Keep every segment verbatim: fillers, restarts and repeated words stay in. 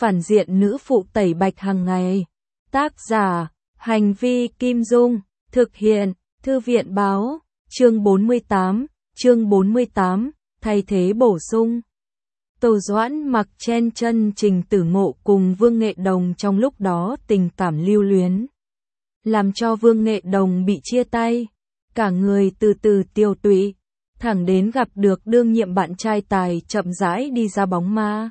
phản diện nữ phụ tẩy bạch hàng ngày. Tác giả, Hành vi Kim Dung, thực hiện, Thư viện Báo, chương bốn mươi tám, chương bốn mươi tám, thay thế bổ sung. Tô Doãn Mặc chen chân Trình Tử Ngộ cùng Vương Nghệ Đồng trong lúc đó tình cảm lưu luyến, làm cho Vương Nghệ Đồng bị chia tay, cả người từ từ tiêu tụy, thẳng đến gặp được đương nhiệm bạn trai tài chậm rãi đi ra bóng ma.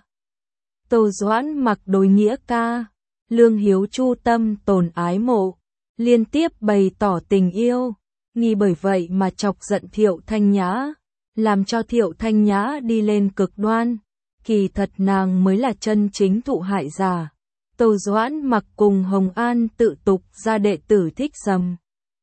Tô Doãn Mặc đối nghĩa ca, Lương Hiếu Chu tâm tồn ái mộ, liên tiếp bày tỏ tình yêu, nghi bởi vậy mà chọc giận Thiệu Thanh Nhã, làm cho Thiệu Thanh Nhã đi lên cực đoan, kỳ thật nàng mới là chân chính thụ hại giả. Tô Doãn Mặc cùng Hồng An tự tục ra đệ tử thích Dầm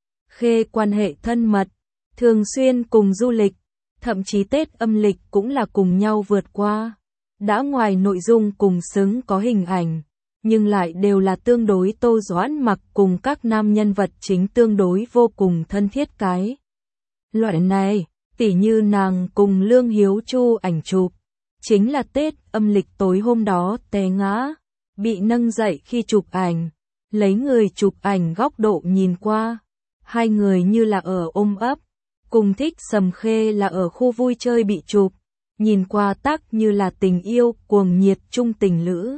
Khê quan hệ thân mật, thường xuyên cùng du lịch, thậm chí Tết âm lịch cũng là cùng nhau vượt qua. Đã ngoài nội dung cùng xứng có hình ảnh, nhưng lại đều là tương đối Tô Doãn Mặc cùng các nam nhân vật chính tương đối vô cùng thân thiết cái. Loại này, tỉ như nàng cùng Lương Hiếu Chu ảnh chụp, chính là Tết âm lịch tối hôm đó té ngã, bị nâng dậy khi chụp ảnh, lấy người chụp ảnh góc độ nhìn qua, hai người như là ở ôm ấp, cùng Thích Sầm Khê là ở khu vui chơi bị chụp, nhìn qua tác như là tình yêu cuồng nhiệt chung tình lữ.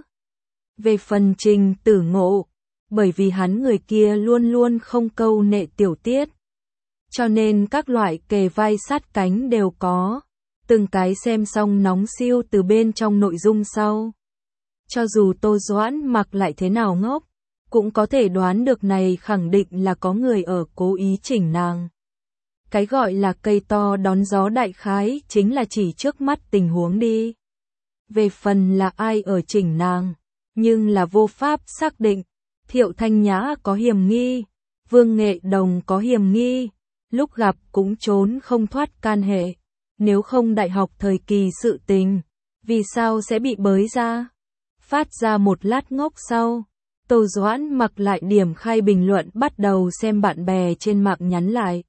Về phần Trình Tử Ngộ, bởi vì hắn người kia luôn luôn không câu nệ tiểu tiết, cho nên các loại kề vai sát cánh đều có, từng cái xem xong nóng siêu từ bên trong nội dung sau. Cho dù Tô Doãn Mặc lại thế nào ngốc, cũng có thể đoán được này khẳng định là có người ở cố ý chỉnh nàng. Cái gọi là cây to đón gió đại khái chính là chỉ trước mắt tình huống đi. Về phần là ai ở chỉnh nàng, nhưng là vô pháp xác định. Thiệu Thanh Nhã có hiểm nghi, Vương Nghệ Đồng có hiểm nghi, lúc gặp cũng trốn không thoát can hệ. Nếu không đại học thời kỳ sự tình, vì sao sẽ bị bới ra? Phát ra một lát ngốc sau, Tô Doãn Mặc lại điểm khai bình luận bắt đầu xem bạn bè trên mạng nhắn lại.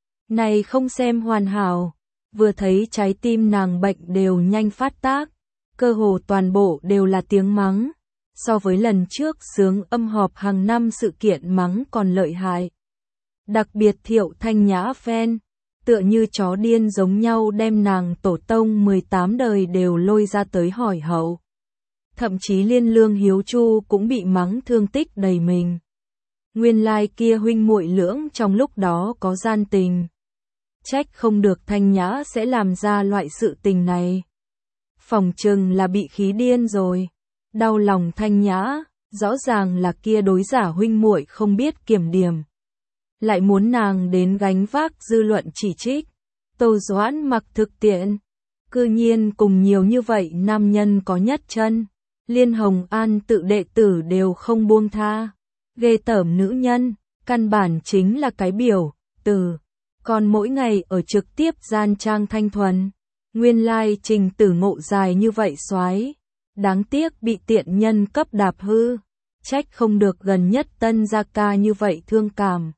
Này không xem hoàn hảo, vừa thấy trái tim nàng bệnh đều nhanh phát tác, cơ hồ toàn bộ đều là tiếng mắng, so với lần trước sướng âm họp hàng năm sự kiện mắng còn lợi hại. Đặc biệt Thiệu Thanh Nhã fan, tựa như chó điên giống nhau đem nàng tổ tông mười tám đời đều lôi ra tới hỏi hậu. Thậm chí liên Lương Hiếu Chu cũng bị mắng thương tích đầy mình. Nguyên lai like kia huynh muội lưỡng trong lúc đó có gian tình. Trách không được Thanh Nhã sẽ làm ra loại sự tình này. Phòng chừng là bị khí điên rồi. Đau lòng Thanh Nhã, rõ ràng là kia đối giả huynh muội không biết kiểm điểm. Lại muốn nàng đến gánh vác dư luận chỉ trích. Tô Doãn Mặc thực tiện, cư nhiên cùng nhiều như vậy nam nhân có nhất chân. Liên Hồng An tự đệ tử đều không buông tha. Ghê tởm nữ nhân, căn bản chính là cái biểu, từ. Còn mỗi ngày ở trực tiếp gian trang thanh thuần. Nguyên lai Trình Tử Ngộ dài như vậy soái, đáng tiếc bị tiện nhân cấp đạp hư. Trách không được gần nhất Tân Gia Ca như vậy thương cảm.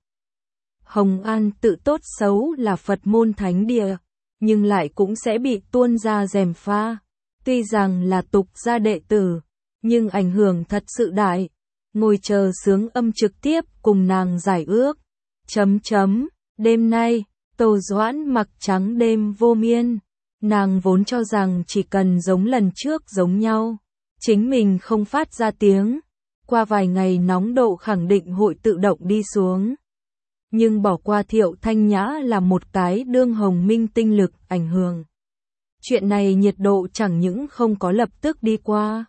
Hồng An tự tốt xấu là Phật môn thánh địa, nhưng lại cũng sẽ bị tuôn ra gièm pha. Tuy rằng là tục gia đệ tử, nhưng ảnh hưởng thật sự đại. Ngồi chờ sướng âm trực tiếp cùng nàng giải ước. Chấm chấm, đêm nay, Tô Doãn Mặc trắng đêm vô miên. Nàng vốn cho rằng chỉ cần giống lần trước giống nhau, chính mình không phát ra tiếng, qua vài ngày nóng độ khẳng định hội tự động đi xuống. Nhưng bỏ qua Thiệu Thanh Nhã là một cái đương hồng minh tinh lực ảnh hưởng. Chuyện này nhiệt độ chẳng những không có lập tức đi qua,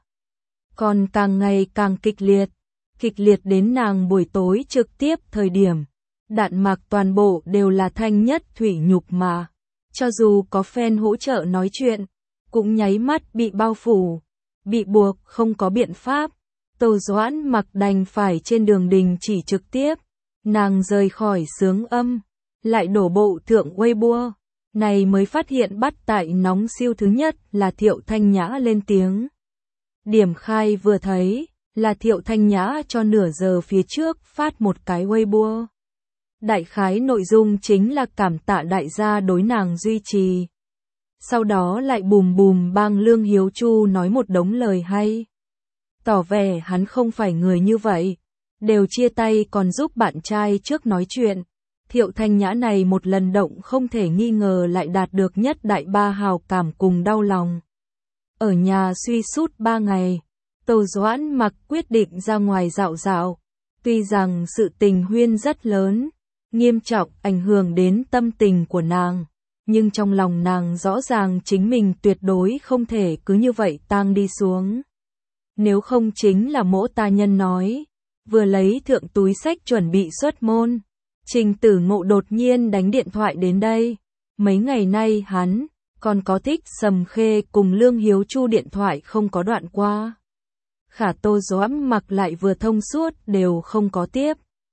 còn càng ngày càng kịch liệt, kịch liệt đến nàng buổi tối trực tiếp thời điểm. Đạn mạc toàn bộ đều là thanh nhất thủy nhục mà. Cho dù có fan hỗ trợ nói chuyện, cũng nháy mắt bị bao phủ, bị buộc không có biện pháp. Tô Doãn Mặc đành phải trên đường đình chỉ trực tiếp. Nàng rời khỏi sướng âm, lại đổ bộ thượng Weibo. Này mới phát hiện bắt tại nóng siêu thứ nhất là Thiệu Thanh Nhã lên tiếng. Điểm khai vừa thấy là Thiệu Thanh Nhã cho nửa giờ phía trước phát một cái Weibo. Đại khái nội dung chính là cảm tạ đại gia đối nàng duy trì. Sau đó lại bùm bùm bang Lương Hiếu Chu nói một đống lời hay. tỏ vẻ hắn không phải người như vậy. Đều chia tay còn giúp bạn trai trước nói chuyện. Thiệu Thanh Nhã này một lần động không thể nghi ngờ lại đạt được nhất đại ba hào cảm cùng đau lòng. Ở nhà suy sút ba ngày, Tô Doãn Mặc quyết định ra ngoài dạo dạo. Tuy rằng sự tình huyên rất lớn, nghiêm trọng ảnh hưởng đến tâm tình của nàng, nhưng trong lòng nàng rõ ràng chính mình tuyệt đối không thể cứ như vậy tang đi xuống. Nếu không chính là Mỗ ta nhân nói, vừa lấy thượng túi sách chuẩn bị xuất môn, Trình Tử Ngộ đột nhiên đánh điện thoại đến đây. Mấy ngày nay hắn còn có Thích Sầm Khê cùng Lương Hiếu Chu điện thoại không có đoạn qua. Khả Tô Doãn Mặc lại vừa thông suốt đều không có tiếp.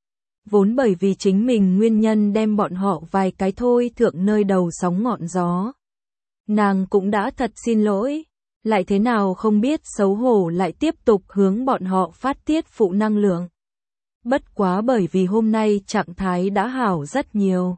Vốn bởi vì chính mình nguyên nhân đem bọn họ vài cái thôi thượng nơi đầu sóng ngọn gió. Nàng cũng đã thật xin lỗi, lại thế nào không biết xấu hổ lại tiếp tục hướng bọn họ phát tiết phụ năng lượng. Bất quá bởi vì hôm nay trạng thái đã hảo rất nhiều.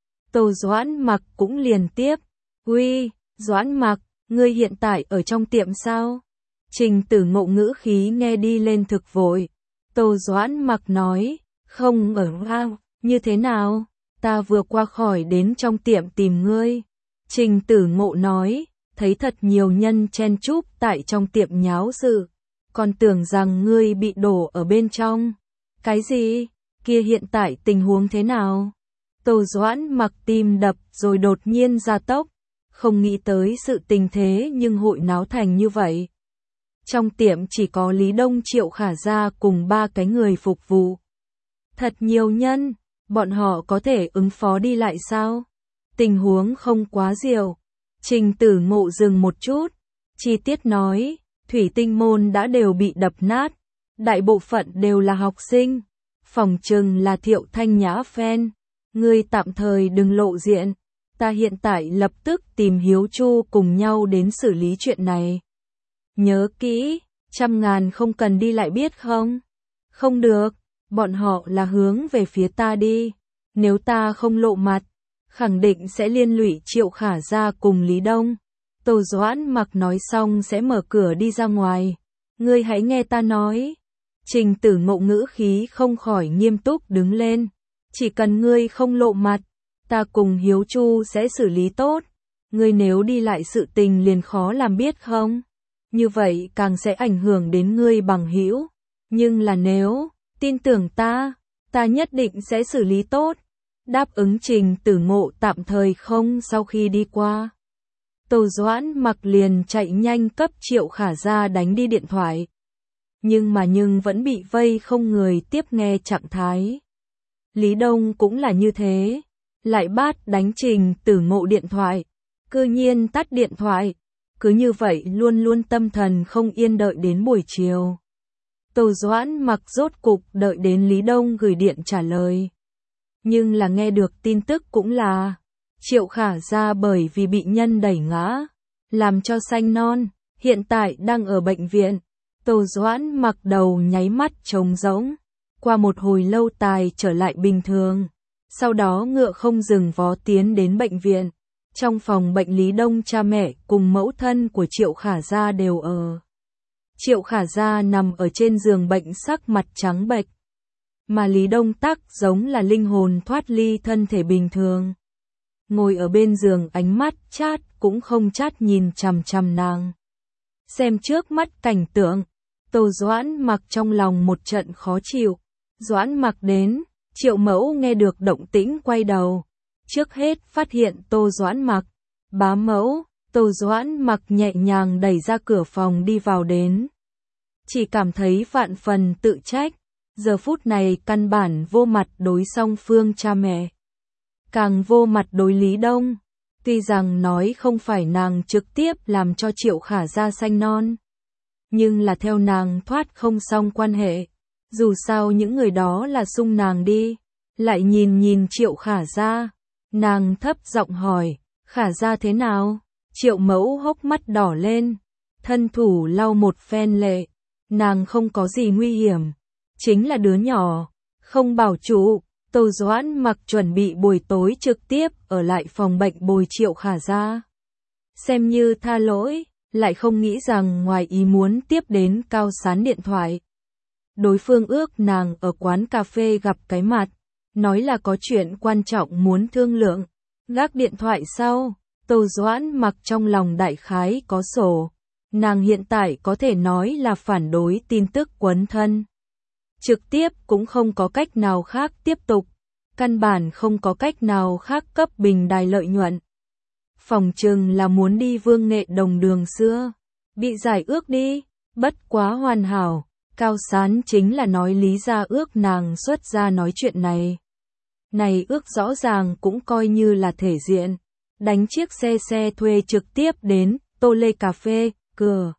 Tô Doãn Mặc cũng liền tiếp. Uy, Doãn Mặc, ngươi hiện tại ở trong tiệm sao? Trình Tử Ngộ ngữ khí nghe đi lên thực vội. Tô Doãn Mặc nói, không ở ao, như thế nào? Ta vừa qua khỏi đến trong tiệm tìm ngươi. Trình Tử Ngộ nói, thấy thật nhiều nhân chen chúc tại trong tiệm nháo sự. Còn tưởng rằng ngươi bị đổ ở bên trong. Cái gì? Kia hiện tại tình huống thế nào? Tô Doãn Mặc tim đập rồi đột nhiên gia tốc. Không nghĩ tới sự tình thế nhưng hội náo thành như vậy. Trong tiệm chỉ có Lý Đông Triệu Khả Gia cùng ba cái người phục vụ. Thật nhiều nhân, bọn họ có thể ứng phó đi lại sao? Tình huống không quá diệu. Trình Tử Ngộ dừng một chút, chi tiết nói, thủy tinh môn đã đều bị đập nát, đại bộ phận đều là học sinh, phòng trừng là Thiệu Thanh Nhã fan, ngươi tạm thời đừng lộ diện, ta hiện tại lập tức tìm Hiếu Chu cùng nhau đến xử lý chuyện này. Nhớ kỹ, trăm ngàn không cần đi lại biết không? Không được, bọn họ là hướng về phía ta đi, nếu ta không lộ mặt, khẳng định sẽ liên lụy Triệu Khả Gia cùng Lý Đông. Tô Doãn Mặc nói xong sẽ mở cửa đi ra ngoài. Ngươi hãy nghe ta nói. Trình Tử Ngộ ngữ khí không khỏi nghiêm túc đứng lên. Chỉ cần ngươi không lộ mặt, ta cùng Hiếu Chu sẽ xử lý tốt. Ngươi nếu đi lại sự tình liền khó làm biết không? Như vậy càng sẽ ảnh hưởng đến ngươi bằng hữu. Nhưng là nếu, tin tưởng ta, ta nhất định sẽ xử lý tốt. Đáp ứng Trình Tử Ngộ tạm thời không sau khi đi qua. Tô Doãn Mặc liền chạy nhanh cấp Triệu Khả Gia đánh đi điện thoại. Nhưng mà nhưng vẫn bị vây không người tiếp nghe trạng thái. Lý Đông cũng là như thế. Lại bắt đánh Trình Tử Ngộ điện thoại. Cư nhiên tắt điện thoại. Cứ như vậy luôn luôn tâm thần không yên đợi đến buổi chiều. Tô Doãn Mặc rốt cục đợi đến Lý Đông gửi điện trả lời. Nhưng là nghe được tin tức cũng là Triệu Khả Gia bởi vì bị nhân đẩy ngã, làm cho xanh non, hiện tại đang ở bệnh viện. Tô Doãn Mặc đầu nháy mắt trống rỗng, qua một hồi lâu tài trở lại bình thường. Sau đó ngựa không dừng vó tiến đến bệnh viện. Trong phòng bệnh Lý Đông cha mẹ cùng mẫu thân của Triệu Khả Gia đều ở. Triệu Khả Gia nằm ở trên giường bệnh sắc mặt trắng bệch. Mà Lý Đông tắc giống là linh hồn thoát ly thân thể bình thường. Ngồi ở bên giường ánh mắt chát cũng không chát nhìn chằm chằm nàng. Xem trước mắt cảnh tượng, Tô Doãn Mặc trong lòng một trận khó chịu. Doãn Mặc đến, Triệu Mẫu nghe được động tĩnh quay đầu. Trước hết phát hiện Tô Doãn Mặc. Bá mẫu, Tô Doãn Mặc nhẹ nhàng đẩy ra cửa phòng đi vào đến. Chỉ cảm thấy vạn phần tự trách. Giờ phút này căn bản vô mặt đối song phương cha mẹ. Càng vô mặt đối Lý Đông. Tuy rằng nói không phải nàng trực tiếp làm cho Triệu Khả Gia xanh non. Nhưng là theo nàng thoát không xong quan hệ. Dù sao những người đó là xung nàng đi. Lại nhìn nhìn Triệu Khả Gia. Nàng thấp giọng hỏi, Khả Gia thế nào? Triệu Mẫu hốc mắt đỏ lên. Thân thủ lau một phen lệ. Nàng không có gì nguy hiểm. Chính là đứa nhỏ. Không bảo trụ. Tô Doãn Mặc chuẩn bị buổi tối trực tiếp ở lại phòng bệnh bồi Triệu Khả Gia. Xem như tha lỗi. lại không nghĩ rằng ngoài ý muốn tiếp đến Cao Sán điện thoại. Đối phương ước nàng ở quán cà phê gặp cái mặt, nói là có chuyện quan trọng muốn thương lượng. Gác điện thoại sau, Tô Doãn Mặc trong lòng đại khái có sổ. Nàng hiện tại có thể nói là phản đối tin tức quấn thân. Trực tiếp cũng không có cách nào khác tiếp tục. Căn bản không có cách nào khác cấp bình đài lợi nhuận. Phòng trừng là muốn đi Vương Nghệ Đồng đường xưa. Bị giải ước đi, bất quá hoàn hảo. Cao Sán chính là nói lý ra ước nàng xuất ra nói chuyện này. Này ước rõ ràng cũng coi như là thể diện. Đánh chiếc xe xe thuê trực tiếp đến Tô Lê Cà Phê, cửa.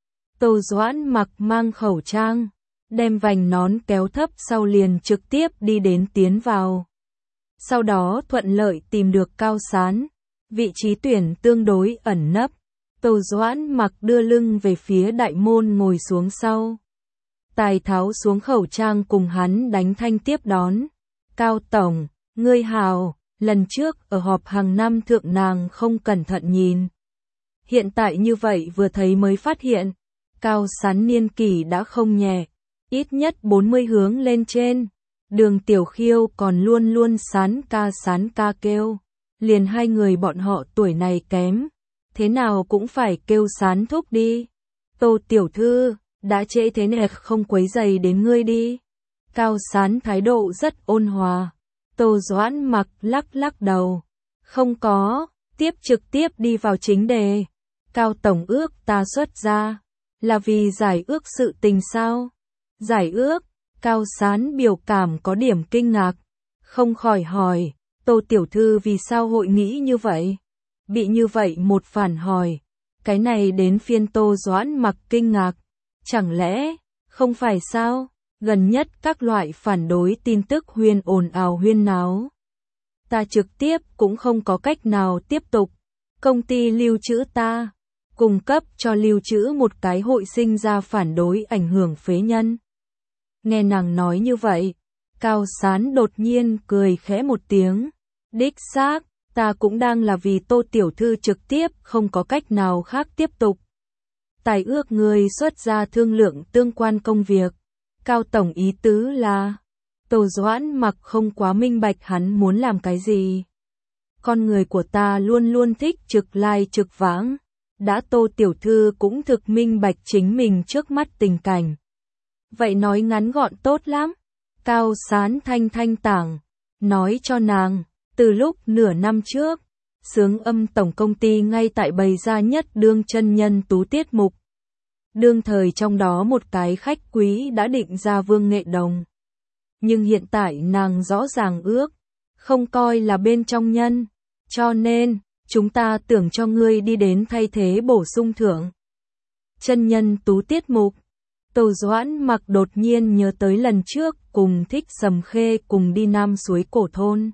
Tô Doãn Mặc mang khẩu trang, đem vành nón kéo thấp sau liền trực tiếp đi đến tiến vào. Sau đó thuận lợi tìm được Cao Sán, vị trí tuyển tương đối ẩn nấp. Tô Doãn Mặc đưa lưng về phía đại môn ngồi xuống sau. Tài tháo xuống khẩu trang cùng hắn đánh thanh tiếp đón. Cao Tổng, ngươi hào, lần trước ở họp hàng năm thượng nàng không cẩn thận nhìn. Hiện tại như vậy vừa thấy mới phát hiện, Cao Sán niên kỷ đã không nhẹ, ít nhất bốn mươi hướng lên trên. Đường Tiểu Khiêu còn luôn luôn sán ca sán ca kêu, liền hai người bọn họ tuổi này kém, thế nào cũng phải kêu Sán thúc đi. Tô tiểu thư, đã trễ thế này không quấy rầy đến ngươi đi. Cao Sán thái độ rất ôn hòa. Tô Doãn Mặc lắc lắc đầu. Không có, tiếp trực tiếp đi vào chính đề. Cao Tổng ước ta xuất ra, là vì giải ước sự tình sao? Giải ước, Cao Sán biểu cảm có điểm kinh ngạc. Không khỏi hỏi, Tô tiểu thư vì sao hội nghĩ như vậy? Bị như vậy một phản hỏi, cái này đến phiên Tô Doãn Mặc kinh ngạc. Chẳng lẽ, không phải sao? Gần nhất các loại phản đối tin tức huyên ồn ào huyên náo. Ta trực tiếp cũng không có cách nào tiếp tục. Công ty lưu trữ ta, cung cấp cho lưu trữ một cái hội sinh ra phản đối ảnh hưởng phế nhân. Nghe nàng nói như vậy, Cao Sán đột nhiên cười khẽ một tiếng. Đích xác, ta cũng đang là vì Tô tiểu thư trực tiếp không có cách nào khác tiếp tục. Tài ước người xuất ra thương lượng tương quan công việc. Cao Tổng ý tứ là, Tô Doãn Mặc không quá minh bạch hắn muốn làm cái gì. Con người của ta luôn luôn thích trực lai trực vãng. Đã Tô tiểu thư cũng thực minh bạch chính mình trước mắt tình cảnh. Vậy nói ngắn gọn tốt lắm. Cao Sán thanh thanh tảng, nói cho nàng, từ lúc nửa năm trước, Sướng Âm tổng công ty ngay tại bày ra nhất đương chân nhân tú tiết mục. Đương thời trong đó một cái khách quý đã định ra Vương Nghệ Đồng. Nhưng hiện tại nàng rõ ràng ước, không coi là bên trong nhân. Cho nên, chúng ta tưởng cho ngươi đi đến thay thế bổ sung thưởng. Chân nhân tú tiết mục. Tô Doãn Mặc đột nhiên nhớ tới lần trước cùng Thích Sầm Khê cùng đi Nam Suối Cổ Thôn.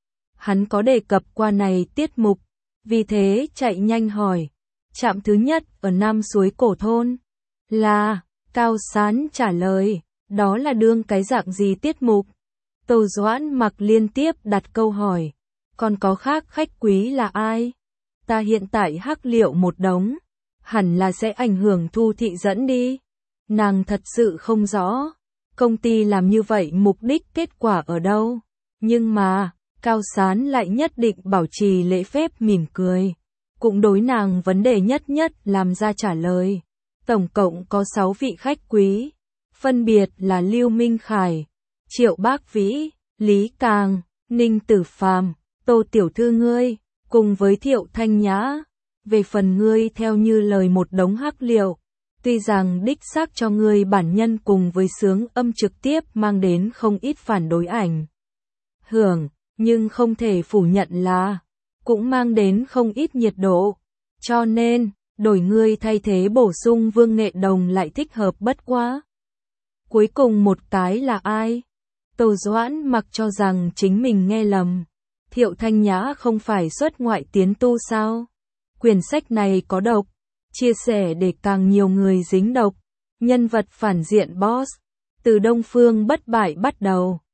Hắn có đề cập qua này tiết mục, vì thế chạy nhanh hỏi. Trạm thứ nhất ở Nam Suối Cổ Thôn là, Cao Sán trả lời, đó là đương cái dạng gì tiết mục? Tô Doãn Mặc liên tiếp đặt câu hỏi, còn có khác khách quý là ai? Ta hiện tại hắc liệu một đống, hẳn là sẽ ảnh hưởng thu thị dẫn đi. Nàng thật sự không rõ, công ty làm như vậy mục đích kết quả ở đâu? Nhưng mà, Cao Sán lại nhất định bảo trì lễ phép mỉm cười, cũng đối nàng vấn đề nhất nhất làm ra trả lời. Tổng cộng có sáu vị khách quý, phân biệt là Lưu Minh Khải, Triệu Bác Vĩ, Lý Càng, Ninh Tử Phàm, Tô tiểu thư ngươi, cùng với Thiệu Thanh Nhã. Về phần ngươi theo như lời một đống hắc liệu, tuy rằng đích xác cho ngươi bản nhân cùng với Sướng Âm trực tiếp mang đến không ít phản đối ảnh hưởng, nhưng không thể phủ nhận là cũng mang đến không ít nhiệt độ. Cho nên, đổi ngươi thay thế bổ sung Vương Nghệ Đồng lại thích hợp bất quá. Cuối cùng một cái là ai? Tô Doãn Mặc cho rằng chính mình nghe lầm. Thiệu Thanh Nhã không phải xuất ngoại tiến tu sao? Quyển sách này có độc, chia sẻ để càng nhiều người dính độc. Nhân vật phản diện boss, từ Đông Phương Bất Bại bắt đầu,